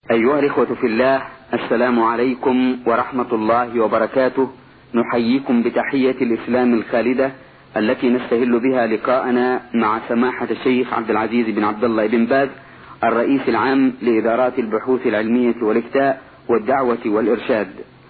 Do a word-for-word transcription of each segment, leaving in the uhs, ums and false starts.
أيها الإخوة في الله، السلام عليكم ورحمة الله وبركاته. نحييكم بتحية الإسلام الخالدة التي نستهل بها لقاءنا مع سماحة الشيخ عبد العزيز بن عبد الله بن باز، الرئيس العام لإدارات البحوث العلمية والإفتاء والدعوة والإرشاد.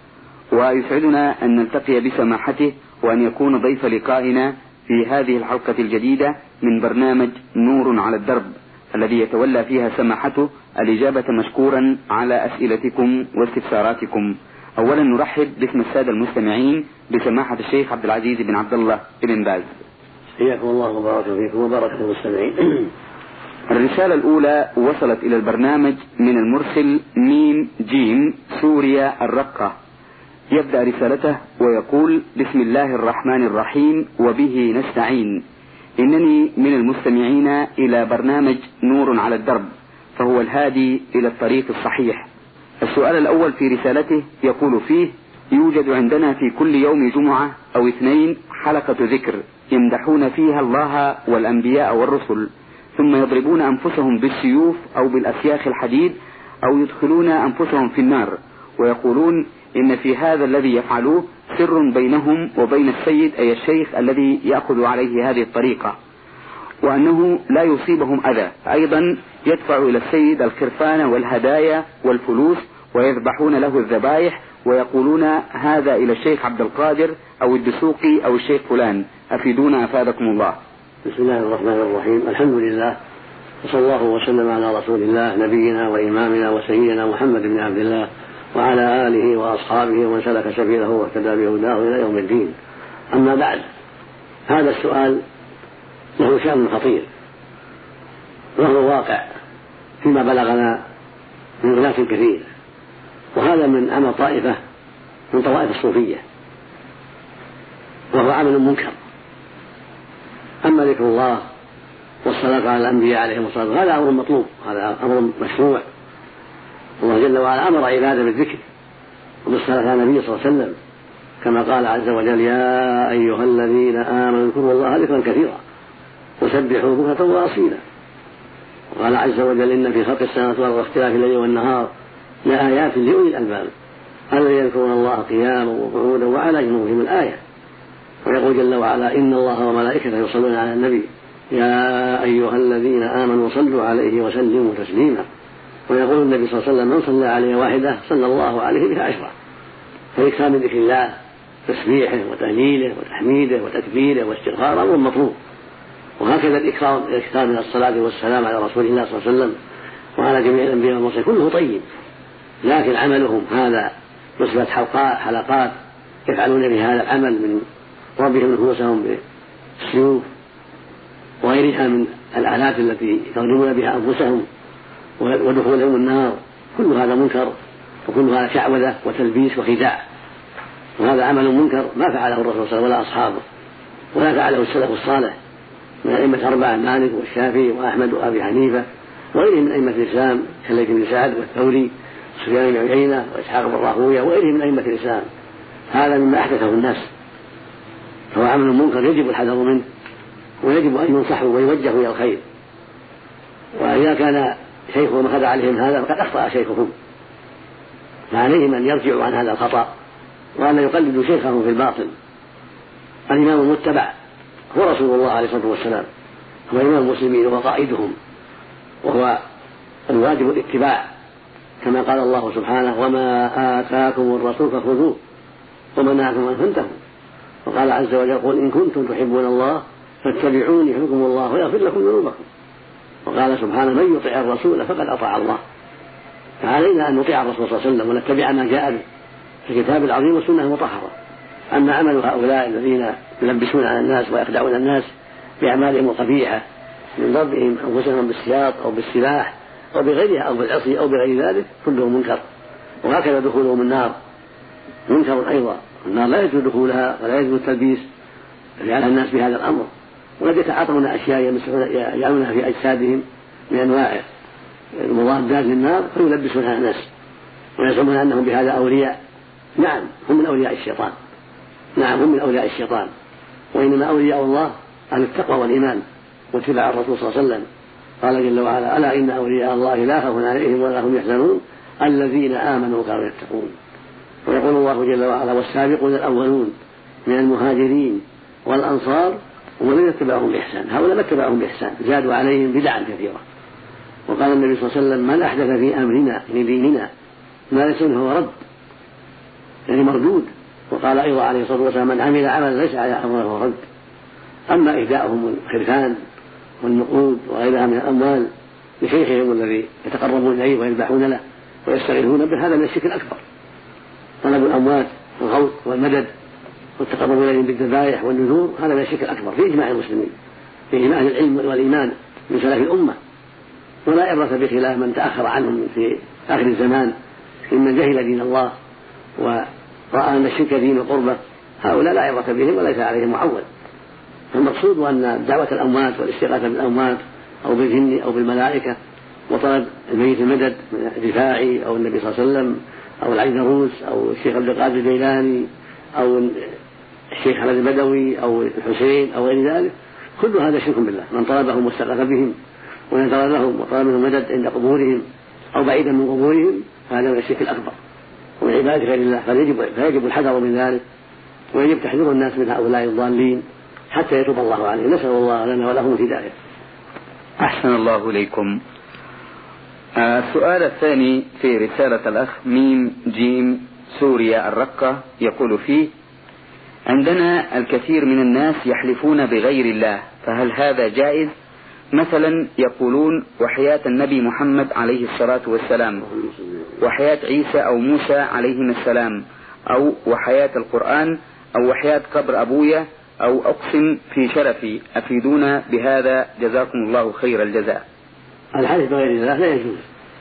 ويسعدنا أن نلتقي بسماحته وأن يكون ضيف لقائنا في هذه الحلقة الجديدة من برنامج نور على الدرب، الذي يتولى فيها سماحته الإجابة مشكورا على أسئلتكم واستفساراتكم. أولا نرحب باسم السادة المستمعين بسماحة الشيخ عبد العزيز بن عبد الله بن باز. حياكم الله وبارك فيكم وبارك في المستمعين. الرسالة الأولى وصلت إلى البرنامج من المرسل ميم جيم سوريا الرقة. يبدأ رسالته ويقول: بسم الله الرحمن الرحيم وبه نستعين. إنني من المستمعين إلى برنامج نور على الدرب، فهو الهادي إلى الطريق الصحيح. السؤال الأول في رسالته يقول فيه: يوجد عندنا في كل يوم جمعة أو اثنين حلقة ذكر يمدحون فيها الله والأنبياء والرسل، ثم يضربون أنفسهم بالسيوف أو بالأسياخ الحديد أو يدخلون أنفسهم في النار، ويقولون إن في هذا الذي يفعلوه سر بينهم وبين السيد أي الشيخ الذي يأخذ عليه هذه الطريقة، وأنه لا يصيبهم أذى. أيضا يدفع إلى السيد الخرفان والهدايا والفلوس ويذبحون له الذبائح، ويقولون هذا إلى الشيخ عبد القادر أو الدسوقي أو الشيخ فلان. أفيدونا أفادكم الله. بسم الله الرحمن الرحيم. الحمد لله وصلى الله وسلم على رسول الله نبينا وإمامنا وسيدنا محمد بن عبد الله وعلى آله وأصحابه ومن سلك سبيله واهتدى بهداه إلى يوم الدين. أما بعد، هذا السؤال له شأن خطير وهو واقع فيما بلغنا من أناس كثير، وهذا من عمل طائفة من طوائف الصوفية، وهو عمل منكر. أما ذكر الله والصلاة على الأنبياء عليهم الصلاة والسلام هذا أمر مطلوب، هذا أمر مشروع. الله جل وعلا أمر عباده بالذكر وبالصلاة على النبي صلى الله عليه وسلم، كما قال عز وجل: يا أيها الذين آمنوا اذكروا الله ذكرا كثيرا وسبحوا بكرة وأصيلا. وقال عز وجل: إن في خلق السماوات والأرض واختلاف الليل والنهار لآيات لأولي الألباب الذين يذكرون الله قياما وقعودا وعلى جنوبهم الآية. ويقول جل وعلا: إن الله وملائكته يصلون على النبي يا أيها الذين آمنوا صلوا عليه وسلموا تسليما. ويقول النبي صلى الله عليه وسلم: من صلى عليه واحدة صلى الله عليه بها عشرة. فإكثار من ذكر الله تسبيحه وتهليله وتحميده وتكبيره واستغفاره أمر مطلوب. وهكذا الإكثار من الصلاة والسلام على رسول الله صلى الله عليه وسلم وعلى جميع الأنبياء والمرسلين كله طيب، لكن عملهم هذا نصبت حلقات يفعلون بهذا العمل من ربهم نفوسهم بالسيوف وغيرها من الآلات التي يضربون بها أنفسهم ودخولهم النار. كل هذا منكر، وكل هذا شعوذة وتلبيس وخداع، وهذا عمل منكر ما فعله الرسول صلى الله عليه وسلم ولا أصحابه، ولا فعله السلف الصالح من أئمة أربعة: مالك والشافعي وأحمد وأبي حنيفة وغيرهم من أئمة الإسلام كالليث بن سعد والثوري وسفيان بن عيينة وإسحاق بن راهويه وغيرهم من أئمة الإسلام. هذا مما أحدثه الناس، فهو عمل منكر يجب الحذر منه، ويجب أن ينصحوا ويوجهوا إلى الخير. وإذا كان شيخهم أخذ عليهم هذا فقد أخطأ شيخهم، فعليهم أن يرجعوا عن هذا الخطأ وأن يقلدوا شيخهم في الباطل. الإمام المتبع هو رسول الله عليه الصلاة والسلام، هو إمام المسلمين وقائدهم، وهو الواجب الاتباع، كما قال الله سبحانه: وما آتاكم الرسول فخذوه وما نهاكم عنه فانتهوا. وقال عز وجل: قل إن كنتم تحبون الله فاتبعوني يحببكم الله ويغفر لكم ذنوبكم. وقال سبحانه: من يطع الرسول فقد أطاع الله. فعلينا أن نطيع الرسول صلى الله عليه وسلم ونتبع ما جاء به في الكتاب العظيم والسنة المطهرة. أما عمل هؤلاء الذين يلبسون على الناس ويخدعون الناس بأعمالهم القبيحة من ضربهم أنفسهم بالسياط أو بالسلاح أو بغيرها أو بالعصي أو بغير ذلك كله منكر. وهكذا دخولهم النار منكر أيضا. النار لا يجوز دخولها ولا يجوز التلبيس على الناس بهذا الأمر، وقد يتعاطون أشياء يعملونها في أجسادهم من أنواع المضادات للنار فيلبسون على الناس ويزعمون أنهم بهذا أولياء. نعم، هم من أولياء الشيطان، نعم هم من أولياء الشيطان، وإنما أولياء الله أهل التقوى والإيمان واتباع الرسول صلى الله عليه وسلم. قال جل وعلا: ألا إن أولياء الله لا خوف عليهم ولا هم يحزنون الذين آمنوا كانوا يتقون. ويقول الله جل وعلا والسابقون الأولون من المهاجرين والأنصار والذين اتبعهم بإحسان. هؤلاء ما اتبعهم بإحسان زادوا عليهم بدعا كثيرة. وقال النبي صلى الله عليه وسلم من أحدث في أمرنا في ديننا ما ليس منه رد، يعني مردود. وقال أيضا عليه الصلاة والسلام من عمل عملا ليس على أمره فهو رد. أما إهداؤهم الخرفان والنقود وغيرها من الأموال لشيخهم الذي يتقربون إليه ويذبحون له ويستغيثون به هذا من الشرك الأكبر. طلب الأموات والغوث والمدد والتقرب إليهم بالذبائح والنذور هذا من الشرك الأكبر في إجماع المسلمين، في إجماع أهل العلم والإيمان من سلف الأمة. ولا عبرة بخلاف من تأخر عنهم في آخر الزمان ممن جهل دين الله ورأى أن الشرك دين القربة. هؤلاء لا عبرة بهم وليس عليهم معول. فالمقصود أن دعوة الأموات والاستغاثة بالأموات أو بالجن أو بالملائكة وطلب الميت المدد من الرفاعي أو النبي صلى الله عليه وسلم أو العيدروس أو الشيخ عبد القادر الجيلاني أو الشيخ أحمد البدوي أو الحسين أو غير ذلك كل هذا شرك بالله. من طلبهم واستغاث بهم ونذر لهم وطلب منهم مدد عند قبورهم أو بعيدا من قبورهم هذا من الشرك الأكبر ومن عبادة غير الله. فيجب, فيجب الحذر من ذلك ويجب تحذير الناس من هؤلاء الضالين حتى يتوب الله عليهم. نسأل الله لنا ولهم الهداية. أحسن الله إليكم. السؤال الثاني في رسالة الأخ ميم جيم سوريا الرقة يقول فيه: عندنا الكثير من الناس يحلفون بغير الله، فهل هذا جائز؟ مثلا يقولون وحياة النبي محمد عليه الصلاة والسلام، وحياة عيسى أو موسى عليهم السلام، أو وحياة القرآن، أو وحياة قبر أبويا، أو أقسم في شرفي، أفيدونا بهذا جزاكم الله خير الجزاء. الحلف بغير الله لا يجوز،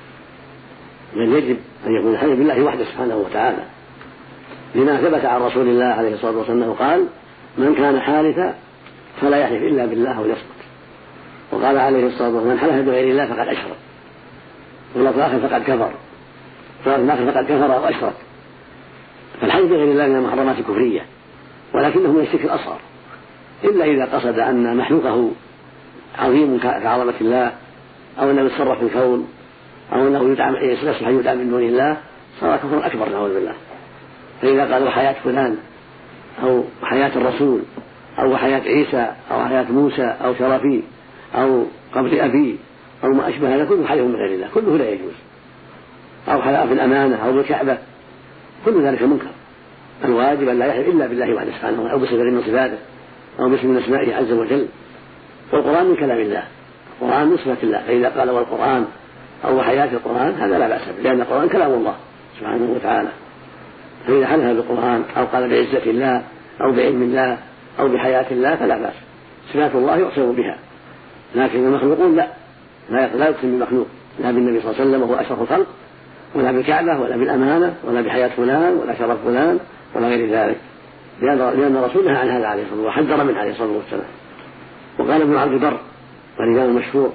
بل يجب أن يكون الحلف بالله وحده سبحانه وتعالى، لما ثبت عن رسول الله عليه الصلاة والسلام قال: من كان حالفا فلا يحلف إلا بالله ويصمت. وقال عليه الصلاة والسلام: من حلف بغير الله فقد أشرك، والله الآخر فقد كفر، والله الآخر فقد كفر أو أشرك. فالحلف بغير الله من المحرمات الكفرية، ولكنه من الشرك الأصغر، إلا إذا قصد أن مخلوقه عظيم كعظمة الله، أو أنه يتصرف في الكون، أو أنه يصلح يدعى من دون الله، صار كفر أكبر نعوذ بالله. فإذا قال وحياة فلان أو حياة الرسول أو حياة عيسى أو حياة موسى أو شرفي أو قبر أبي أو ما أشبه هذا كله حلف من غير الله، كله لا يجوز. أو حلف بالأمانة أو بالكعبة، كل ذلك منكر. الواجب أن لا يحلف إلا بالله وحده سبحانه، أو بصفة من صفاته أو باسم من أسمائه عز وجل. والقرآن من كلام الله، القرآن من صفة الله، فإذا قال والقرآن أو حياة القرآن هذا لا بأس به، لأن القرآن كلام الله سبحانه وتعالى. فإذا حلف بالقرآن أو قال بعزة الله أو بعلم الله أو بحياة الله فلا بأس، صفات الله يقسم بها. لكن المخلوقون لا لا يقسم بالمخلوق، لا بالنبي صلى الله عليه وسلم وهو أشرف الخلق، ولا بالكعبة، ولا بالأمانة، ولا بحياة فلان، ولا شرف فلان، ولا غير ذلك، لأن رسولها عن هذا عليه الصلاة والسلام وحذر منه عليه الصلاة والسلام. وقال ابن عبد البر والإمام المشهور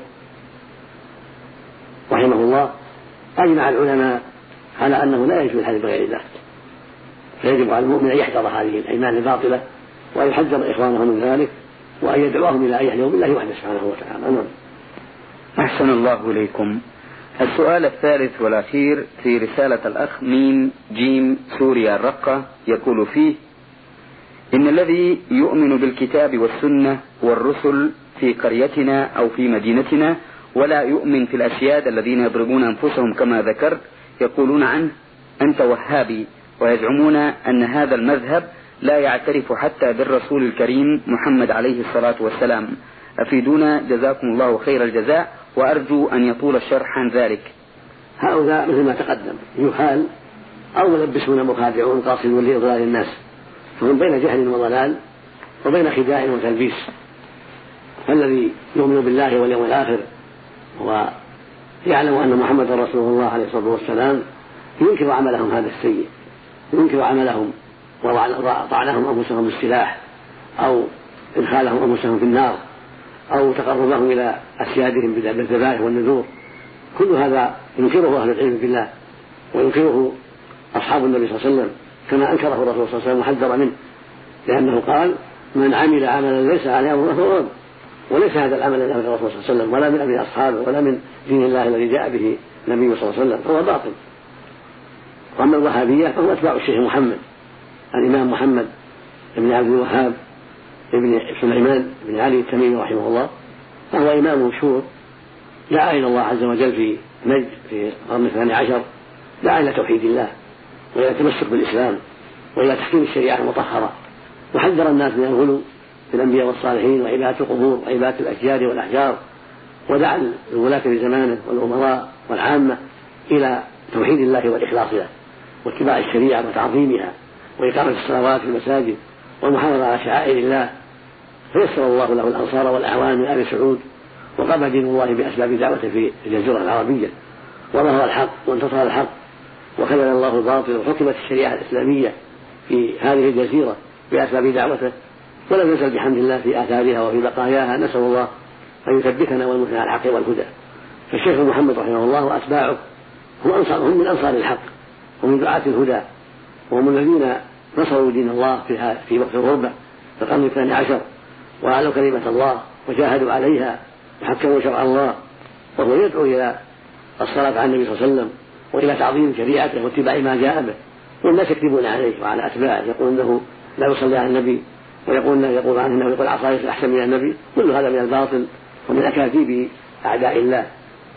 رحمه الله: أجمع العلماء على أنه لا يجوز الحلف بغير الله، فيجب على المؤمن أن يحذر هذه الأيمان الباطلة وأن يحذر إخوانه من ذلك، وأن يدعوهم إلى أن يحلفوا بالله وحده سبحانه وتعالى. أحسن الله إليكم. السؤال الثالث والأخير في رسالة الأخ ميم جيم سوريا الرقة يقول فيه: إن الذي يؤمن بالكتاب والسنة والرسل في قريتنا أو في مدينتنا ولا يؤمن في الأسياد الذين يضربون أنفسهم كما ذكرت يقولون عنه أنت وهابي، ويزعمون أن هذا المذهب لا يعترف حتى بالرسول الكريم محمد عليه الصلاة والسلام. أفيدونا جزاكم الله خير الجزاء، وأرجو أن يطول الشرح عن ذلك. هؤلاء مثل ما تقدم يحال أو ملبسون مخادعون قاصدون لإضلال الناس، فهم بين جهل وضلال وبين خداع وتلبيس. فالذي يؤمن بالله واليوم الآخر ويعلم أن محمد رسول الله عليه الصلاة والسلام ينكر عملهم هذا السيء، ينكر عملهم وطعنهم أنفسهم بالسلاح أو إدخالهم أنفسهم في النار أو تقربهم إلى أسيادهم بالذبائح والنذور. كل هذا ينكره أهل العلم بالله وينكره أصحاب النبي صلى الله عليه وسلم، كما أنكره الرسول صلى الله عليه وسلم وحذر منه، لأنه قال: من عمل عملا ليس عليه أمرنا فهو رد. وليس هذا العمل من أمر الرسول صلى الله عليه وسلم ولا من أمر أصحابه ولا من دين الله الذي جاء به النبي صلى الله عليه وسلم، فهو باطل وأما الوهابية فهم أتباع الشيخ محمد الإمام محمد بن عبد الوهاب بن سليمان بن علي التميمي رحمه الله، فهو إمام مشهور دعا إلى الله عز وجل في نجد في القرن الثاني عشر، دعا إلى توحيد الله وإلى التمسك بالإسلام وإلى تحكيم الشريعة المطهرة، وحذر الناس من الغلو في الأنبياء والصالحين وعبادة القبور وعبادة الأشجار والأحجار، ودعا الولاة في زمانه والأمراء والعامة إلى توحيد الله والإخلاص له واتباع الشريعة وتعظيمها وإقامة الصلوات في المساجد والمحافظة على شعائر الله، فيسر الله له الأنصار والأعوان من آل سعود، وقام دين الله بأسباب دعوته في الجزيرة العربية، وظهر الحق وانتصر الحق وخذل الله الباطل، وحكمت الشريعة الإسلامية في هذه الجزيرة بأسباب دعوته، ولم يزل بحمد الله في آثارها وفي بقاياها. نسأل الله أن يثبتنا والمسلمين على الحق والهدى. فالشيخ محمد رحمه الله وأتباعه هم من أنصار الحق ومن دعاة الهدى، وهم الذين نصروا دين الله في وقت الغربة في القرن الثاني عشر، وأعلوا كلمة الله وجاهدوا عليها وحكموا شرع الله، وهو يدعو إلى الصلاة على النبي صلى الله عليه وسلم وإلى تعظيم شريعته واتباع ما جاء به، والناس يكذبون عليه وعلى أتباعه، يقول أنه لا يصلي على النبي، ويقول يقول عنه أنه يقول عصاية أحسن من النبي. كل هذا من الباطل ومن أكاذيب أعداء الله.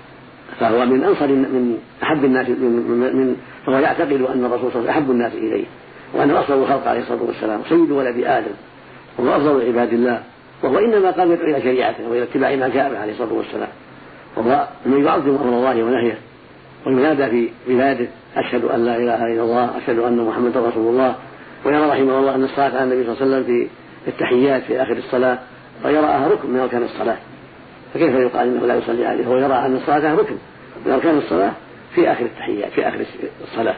فهو من أنصر من أحب الناس من, من فهو يعتقد أن الرسول صلى الله عليه وسلم أحب الناس إليه، وأنه أفضل الخلق عليه الصلاة والسلام، سيد ولد آدم، وهو أفضل عباد الله، وهو إنما قام يدعو إلى شريعته وإلى اتباع ما جاء به عليه الصلاة والسلام، وهو من يعظم أمر الله ونهيه وينادى في بلاده أشهد أن لا إله إلا الله أشهد أن محمدا رسول الله. ويرى رحمه الله أن الصلاة على النبي صلى الله عليه وسلم في التحيات في آخر الصلاة ويراها ركن من أركان الصلاة، فكيف يقال إنه لا يصلي عليه؟ هو يرى أن الصلاة ركن من أركان الصلاة في آخر التحيات في آخر الصلاة،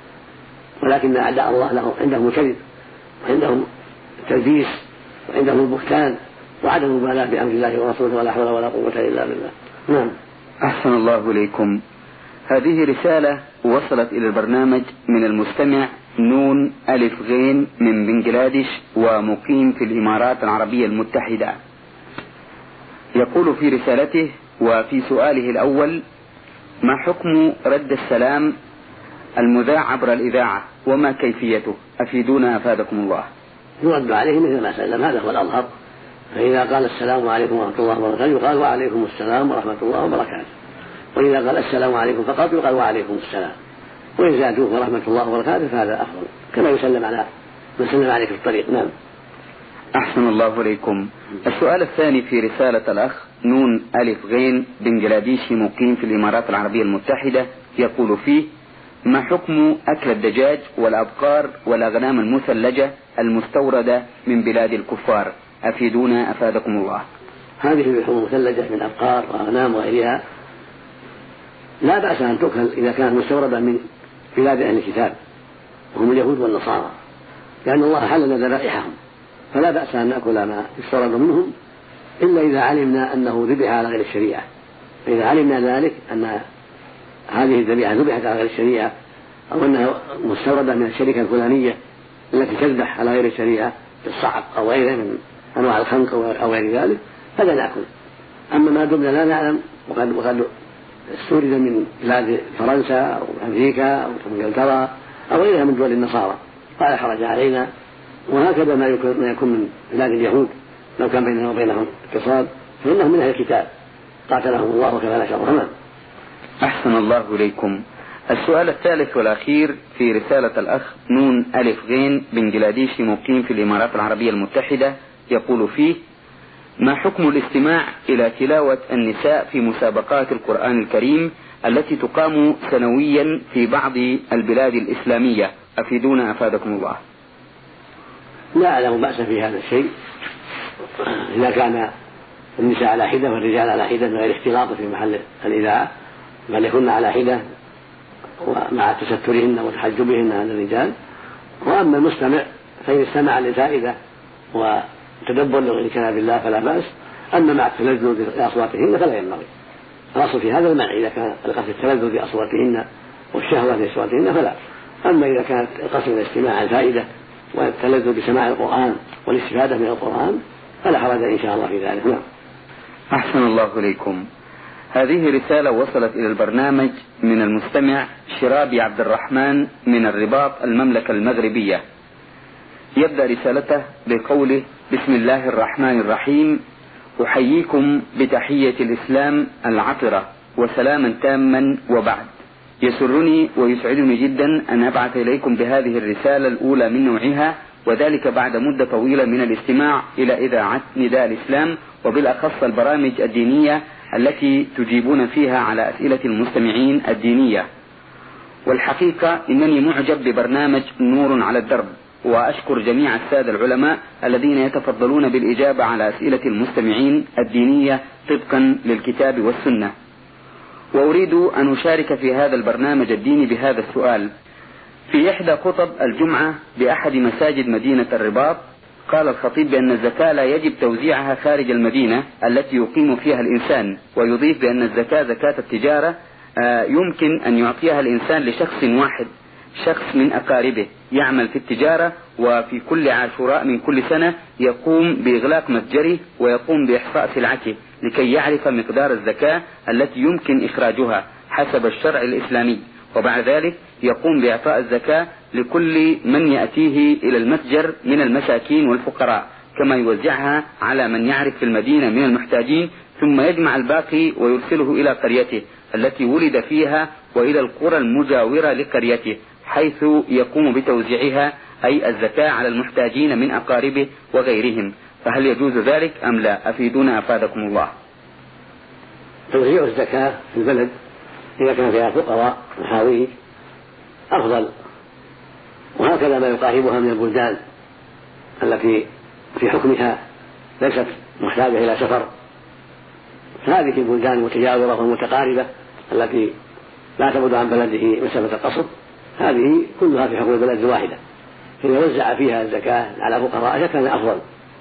ولكن أعداء الله لهم عندهم الكذب وعندهم التلبيس وعندهم البهتان وعدم المبالاة بأمر الله ورسوله، ولا حول ولا قوة إلا بالله. نعم. أحسن الله إليكم. هذه رسالة وصلت إلى البرنامج من المستمع نون ألف غين من بنغلاديش ومقيم في الإمارات العربية المتحدة. يقول في رسالته وفي سؤاله الأول: ما حكم رد السلام المذاع عبر الإذاعة وما كيفيته؟ أفيدونا أفادكم الله. يرد عليه مثل ما سلم، هذا هو الأظهر. فإذا قال السلام عليكم ورحمة الله وبركاته يقال وعليكم السلام ورحمة الله وبركاته، وإذا قال السلام عليكم فقط يقال وعليكم السلام، وإن زادوه ورحمة الله وبركاته فهذا أفضل، كما يسلم على من سلم عليك في الطريق. نعم. أحسن الله إليكم. السؤال الثاني في رسالة الأخ نون ألف غين بنغلاديشي مقيم في الإمارات العربية المتحدة، يقول فيه: ما حكم أكل الدجاج والأبقار والأغنام المثلجة المستوردة من بلاد الكفار؟ أفيدونا أفادكم الله. هذه اللحوم المثلجة من أبقار وأغنام وغيرها لا بأس أن تؤكل إذا كانت مستوردة من بلاد أهل الكتاب وهم اليهود والنصارى، لأن الله حلل ذبائحهم، فلا بأس أن نأكل ما يستورد منهم إلا إذا علمنا أنه ذبح على غير الشريعة. فإذا علمنا ذلك أن هذه الذبيحة ذبحت على غير الشريعة أو أنها مستوردة من الشركة الفلانية التي تذبح على غير الشريعة بالصعق أو غيره من أنواع الخنق أو غير ذلك فلا نأكل. أما ما دمنا لا نعلم وقد وقد استورد من بلاد فرنسا أو أمريكا أو إنجلترا أو غيرها من دول النصارى فلا حرج علينا، وهكذا ما يكون من بلاد اليهود لو كان بينهم وبينهم اتصال فإنهم من أهل الكتاب قاتلهم الله وكفى شرهم. أحسن الله إليكم. السؤال الثالث والأخير في رسالة الأخ نون ألف غين بنغلاديشي مقيم في الإمارات العربية المتحدة، يقول فيه: ما حكم الاستماع إلى تلاوة النساء في مسابقات القرآن الكريم التي تقام سنويا في بعض البلاد الإسلامية؟ أفيدونا أفادكم الله. لا أعلم بأس في هذا الشيء إذا كان النساء على حدة والرجال على حدة من غير اختلاط في محل الإذاعة، بل يكون على حدة ومع تسترهن وتحجبهن عن الرجال. وأما المستمع فإن استمع لفائدة وتدبر لغير كلام الله فلا بأس، أما مع التلذذ بأصواتهن فلا ينبغي. الأصل في هذا المنع إذا كان القصد التلذذ بأصواتهن والشهوة في أصواتهن فلا. أما إذا كانت القصد الاستماع الفائدة والتلذذ بسماع القرآن والاستفادة من القرآن فلا حرج إن شاء الله في ذلك. نعم. أحسن الله إليكم. هذه رسالة وصلت إلى البرنامج من المستمع شرابي عبد الرحمن من الرباط المملكة المغربية. يبدأ رسالته بقوله: بسم الله الرحمن الرحيم، أحييكم بتحية الإسلام العطرة وسلاما تاما، وبعد. يسرني ويسعدني جدا أن أبعث إليكم بهذه الرسالة الأولى من نوعها، وذلك بعد مدة طويلة من الاستماع إلى إذاعة نداء الإسلام، وبالأخص البرامج الدينية التي تجيبون فيها على أسئلة المستمعين الدينية. والحقيقة إنني معجب ببرنامج نور على الدرب، وأشكر جميع السادة العلماء الذين يتفضلون بالإجابة على أسئلة المستمعين الدينية طبقا للكتاب والسنة. وأريد أن أشارك في هذا البرنامج الديني بهذا السؤال: في إحدى خطب الجمعة بأحد مساجد مدينة الرباط، قال الخطيب بأن الزكاة لا يجب توزيعها خارج المدينة التي يقيم فيها الإنسان، ويضيف بأن الزكاة زكاة التجارة يمكن أن يعطيها الإنسان لشخص واحد، شخص من أقاربه يعمل في التجارة، وفي كل عاشوراء من كل سنة يقوم بإغلاق متجره ويقوم بإحصاء سلعته لكي يعرف مقدار الزكاة التي يمكن إخراجها حسب الشرع الإسلامي، وبعد ذلك يقوم بإعطاء الزكاة لكل من يأتيه إلى المتجر من المساكين والفقراء، كما يوزعها على من يعرف في المدينة من المحتاجين، ثم يجمع الباقي ويرسله إلى قريته التي ولد فيها وإلى القرى المجاورة لقريته، حيث يقوم بتوزيعها أي الزكاة على المحتاجين من أقاربه وغيرهم. فهل يجوز ذلك أم لا؟ أفيدونا أفادكم الله. توزيع الزكاة في البلد إذا كان فيها فقراء محاويج أفضل، وهكذا ما يقاربها من البلدان التي في حكمها ليست محتاجة إلى سفر. هذه البلدان المتجاورة والمتقاربة التي لا تبعد عن بلده مسافة القصر، هذه كلها في حكم البلد الواحدة، إذا وزع فيها الزكاة على فقراء كان أفضل،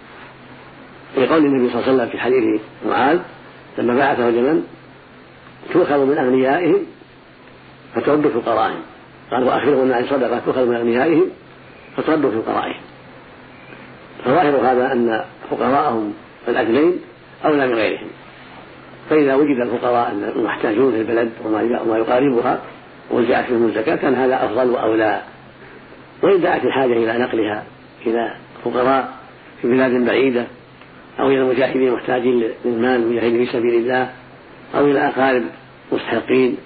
لقول النبي صلى الله عليه وسلم في حديث معاذ لما بعثه اليمن: تؤخذ من أغنيائهم فترد فقرائهم. قال: وأخبرنا عن صدقة تؤخذ من أغنيائهم فترد فقرائهم. فظاهر هذا أن فقراءهم الأدنين أولى من غيرهم، فإذا وجد الفقراء المحتاجون في البلد وما يقاربها ووزعت فيهم الزكاة كان هذا أفضل وأولى. وإن دعت الحاجة إلى نقلها إلى فقراء في بلاد بعيدة، أو إلى مجاهدين محتاجين للمال مجاهدين في سبيل الله، أو إلى أقارب مستحقين،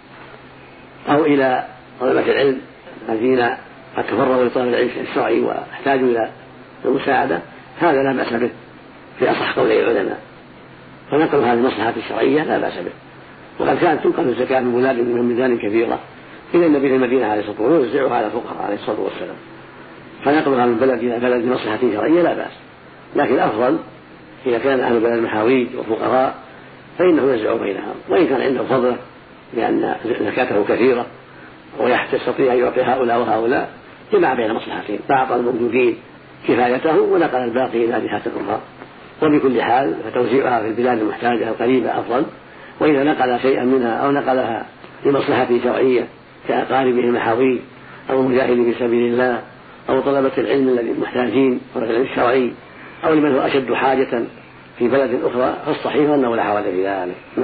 أو إلى طلبة العلم الذين قد تفرغوا لطلب العلم الشرعي واحتاجوا إلى المساعدة، هذا لا بأس به في أصح قولي العلماء، فنقل هذه المصلحة الشرعية لا بأس به. وقد كانت تنقل الزكاة من بلاد من بلدان كثيرة إلى النبي في المدينة عليه الصلاة والسلام ويوزعها على الفقراء عليه الصلاة والسلام، فنقلها من بلد إلى بلد بمصلحة شرعية لا بأس. لكن الأفضل إذا كان أهل البلد محاويج وفقراء فإنه يوزع بينهم، وإن كان عنده فضله لأن زكاته كثيرة ويستطيع أن يعطي هؤلاء وهؤلاء، جمع بين مصلحتين، فأعطى الموجودين كفايته ونقل الباقي إلى جهات أخرى. وبكل حال فتوزيعها في البلاد المحتاجة القريبة أفضل، وإذا نقل شيئا منها أو نقلها لمصلحة شرعية كأقاربه المحاويج أو المجاهدين في سبيل الله أو طلبة العلم الذين محتاجين والعلم الشرعي أو لمن هو أشد حاجة في بلد أخرى، فالصحيح أنه لا حول في ذلك.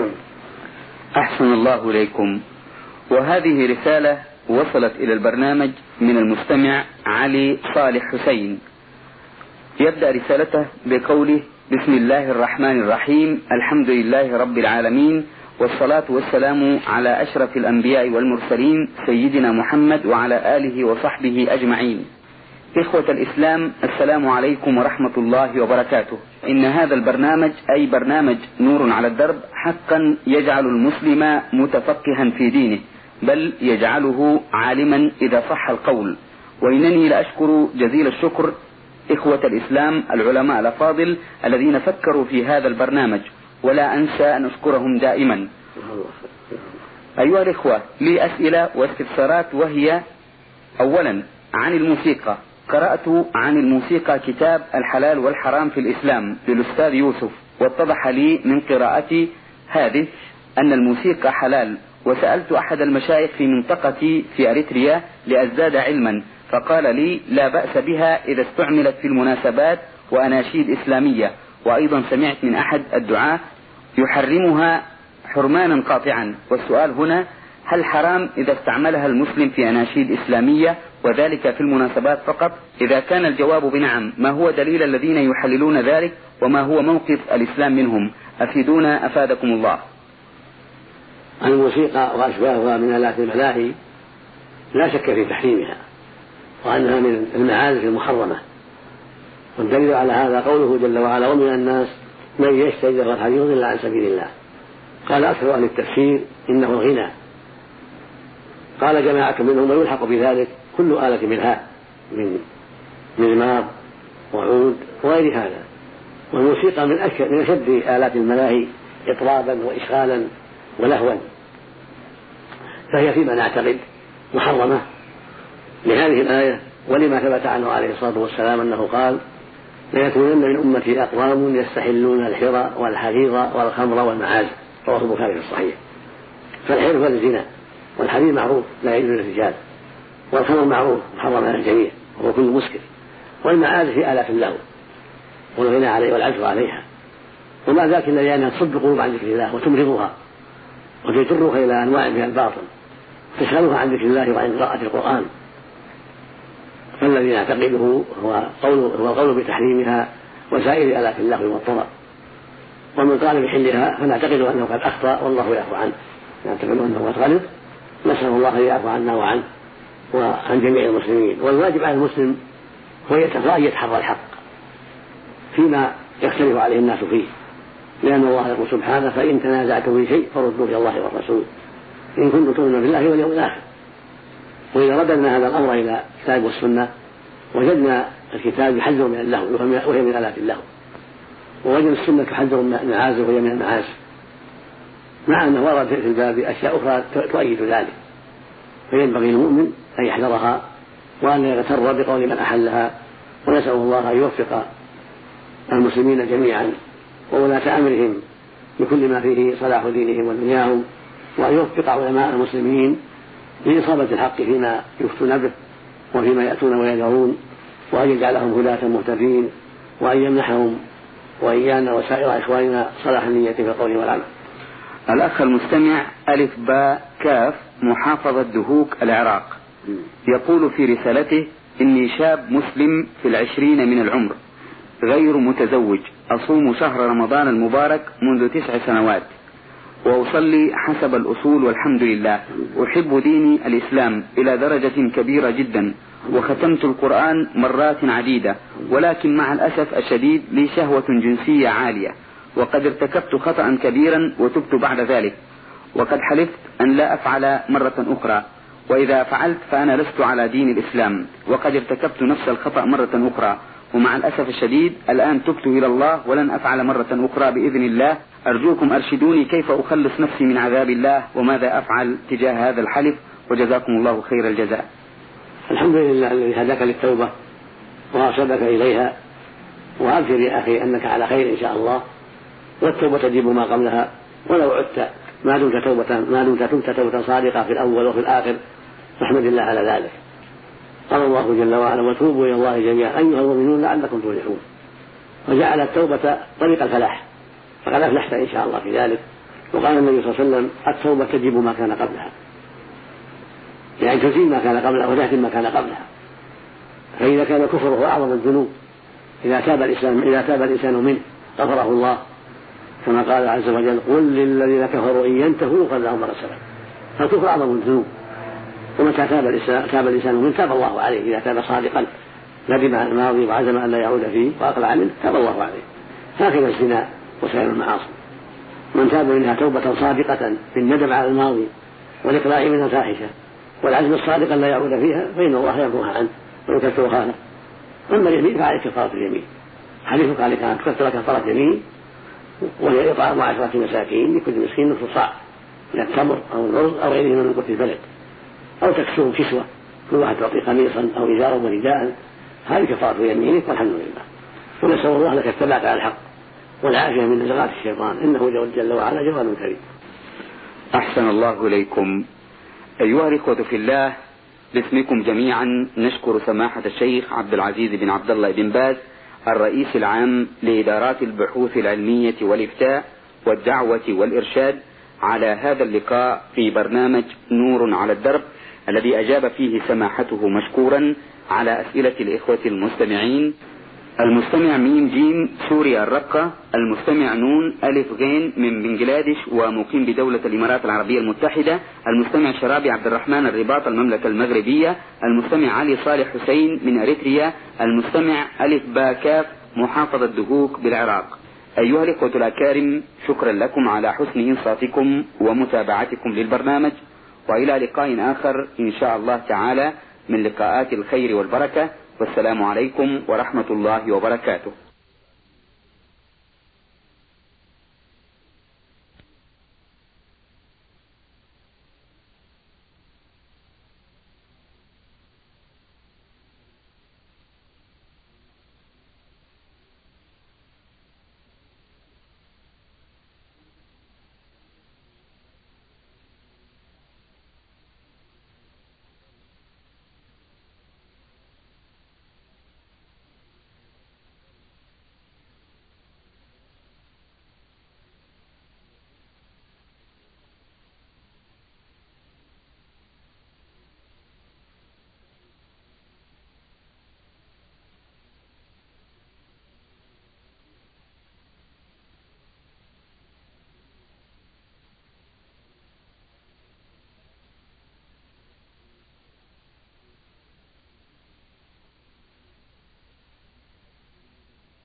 أحسن الله إليكم. وهذه رسالة وصلت إلى البرنامج من المستمع علي صالح حسين. يبدأ رسالته بقوله: بسم الله الرحمن الرحيم، الحمد لله رب العالمين، والصلاة والسلام على أشرف الأنبياء والمرسلين سيدنا محمد وعلى آله وصحبه أجمعين. إخوة الإسلام، السلام عليكم ورحمة الله وبركاته. إن هذا البرنامج أي برنامج نور على الدرب حقا يجعل المسلم متفقها في دينه، بل يجعله عالما إذا صح القول. وإنني لأشكر جزيل الشكر إخوة الإسلام العلماء الأفاضل الذين فكروا في هذا البرنامج، ولا أنسى أن أشكرهم دائما. أيها الإخوة، لي أسئلة واستفسارات، وهي: أولا عن الموسيقى. قرأت عن الموسيقى كتاب الحلال والحرام في الإسلام للأستاذ يوسف، واتضح لي من قراءتي هذه أن الموسيقى حلال، وسألت أحد المشايخ في منطقتي في أريتريا لأزداد علما، فقال لي لا بأس بها إذا استعملت في المناسبات وأناشيد إسلامية. وأيضا سمعت من أحد الدعاة يحرمها حرمانا قاطعا. والسؤال هنا: هل حرام إذا استعملها المسلم في أناشيد إسلامية وذلك في المناسبات فقط؟ إذا كان الجواب بنعم، ما هو دليل الذين يحللون ذلك، وما هو موقف الإسلام منهم؟ أفيدونا أفادكم الله. الموسيقى وأشباهها من آلات الملاهي لا شك في تحريمها وأنها من المعازف المحرمة، والدليل على هذا قوله جل وعلا: ومن الناس من يشتري الحديث يضل عن سبيل الله. قال أكثر أهل التفسير إنه الغنى. قال جماعة منهم ويلحق بذلك كل آلة ملهاء من مزمار وعود وغير هذا. والموسيقى من أشد آلات الملاهي إطرابا وإشغالا ولهوا، فهي فيما نعتقد محرمة لهذه الآية ولما ثبت عنه عليه الصلاة والسلام أنه قال: ليكونن من أمتي أقوام يستحلون الحرى والحرير والخمر والمعازف. رواه البخاري في الصحيح. فالحر هو الزنا، والحرير معروف لا يجوز للرجال، والخمر معروف محرم على الجميع وهو كل مسكر، والمعازف في آلات اللهو والغنى عليه والعزف عليها، وما ذاك إلا لأنها تصد القلوب عن ذكر الله وتمرضها وتجرها إلى أنواع من الباطل تشغلها عن ذكر الله وعن قراءة القرآن. فالذي نعتقده هو قول هو القول بتحريمها وسائر آلات اللهو والطرب. ومن قال بحلها فنعتقد أنه قد أخطأ والله يعفو عنه، نعتقد أنه قد غلط، نسأل الله أن يعفو عنا وعنه وعن جميع المسلمين. والواجب على المسلم هو أن يتحرى الحق فيما يختلف عليه الناس فيه، لأن الله يقول سبحانه: فإن تنازعتم في شيء فردوه إلى الله والرسول إن كنتم تؤمنون بالله واليوم الآخر. وإذا رددنا هذا الأمر إلى الكتاب والسنة وجدنا الكتاب يحذر من اللهو وهي من آلات اللهو، ووجدنا السنة تحذر من المعازف وهي من المعازف، مع أنه ورد في الباب أشياء أخرى تؤيد ذلك. فينبغي المؤمن أن يحذرها وأن يغتر بقول من أحلها. ونسأل الله أن يوفق المسلمين جميعا وولاة أمرهم بكل ما فيه صلاح دينهم ودنياهم، وأن يوفق علماء المسلمين لإصابة الحق فيما يفتون به وفيما يأتون ويدعون، وأن يجعلهم هداة مهتدين، وأن يمنحهم وإيانا وسائر إخواننا صلاح النية في القول والعمل. الأخ المستمع ألف باء كاف محافظة دهوك العراق يقول في رسالته: إني شاب مسلم في العشرين من العمر غير متزوج، أصوم شهر رمضان المبارك منذ تسع سنوات وأصلي حسب الأصول والحمد لله، أحب ديني الإسلام إلى درجة كبيرة جدا، وختمت القرآن مرات عديدة، ولكن مع الأسف الشديد لي شهوة جنسية عالية، وقد ارتكبت خطأ كبيرا وتبت بعد ذلك، وقد حلفت أن لا أفعل مرة أخرى، وإذا فعلت فأنا لست على دين الإسلام، وقد ارتكبت نفس الخطأ مرة أخرى، ومع الأسف الشديد الآن تبت إلى الله ولن أفعل مرة أخرى بإذن الله. أرجوكم أرشدوني كيف أخلص نفسي من عذاب الله، وماذا أفعل تجاه هذا الحلف، وجزاكم الله خير الجزاء. الحمد لله الذي هداك للتوبة وأرشدك إليها، وأبشر يا أخي أنك على خير إن شاء الله، والتوبة تجيب ما قبلها، ولو عدت ما دمت توبة ما دمت تبت توبة صادقة في الأول وفي الآخر فاحمد الله على ذلك. قال الله جل وعلا: وتوبوا إلى الله جميعا أيها المؤمنون لعلكم تفلحون. وجعل التوبة طريق الفلاح، فقد أفلحت إن شاء الله في ذلك. وقال النبي صلى الله عليه وسلم: التوبة تجيب ما كان قبلها، يعني تزيل ما كان قبلها وتهدم ما كان قبلها. فإذا كان كفره أعظم الذنوب إذا تاب الإنسان إذا تاب الإنسان منه غفره الله، كما قال عز وجل: قل للذين كفروا إن ينتهوا يغفر لهم ما قد سلف. فالكفر أعظم الذنوب، ومتى تاب الإنسان تاب الإنسان منه تاب الله عليه. إذا تاب صادقا ندم عن الماضي وعزم أن لا يعود فيه وأقلع منه تاب الله عليه. هكذا الزنا وسائر المعاصي، من تاب منها توبة صادقة بالندم على الماضي والإقلاع من الفاحشة والعزم الصادق أن لا يعود فيها فإن الله يرضاها عنه ويكفر خانه. أما اليمين فعليك كفارة اليمين، حديثك عليك أن تكفر كفارة يمين، وهي إطعام عشرة مساكين لكل مسكين نصف صاع من التمر أو الرز أو غيره من قوت البلد، أو تكسوهم كسوة، كل واحد تعطي قميصا أو إزارا ورداء، هذه كفارة يمينك والحمد لله. ونسأل الله أنك اتبعت على الحق والعافية من نزغات الشيطان، إنه جل وعلا جواد كريم. أحسن الله إليكم. أيها الإخوة في الله، باسمكم جميعا نشكر سماحة الشيخ عبد العزيز بن عبد الله بن باز الرئيس العام لإدارات البحوث العلمية والإفتاء والدعوة والإرشاد على هذا اللقاء في برنامج نور على الدرب، الذي أجاب فيه سماحته مشكورا على أسئلة الإخوة المستمعين. المستمع ميم جيم سوريا الرقة، المستمع نون ألف غين من بنجلاديش ومقيم بدولة الإمارات العربية المتحدة، المستمع شرابي عبد الرحمن الرباط المملكة المغربية، المستمع علي صالح حسين من أريتريا، المستمع ألف باكاف محافظة دهوك بالعراق. أيها الإخوة الأكارم، شكرا لكم على حسن إنصاتكم ومتابعتكم للبرنامج، وإلى لقاء آخر إن شاء الله تعالى من لقاءات الخير والبركة، والسلام عليكم ورحمة الله وبركاته.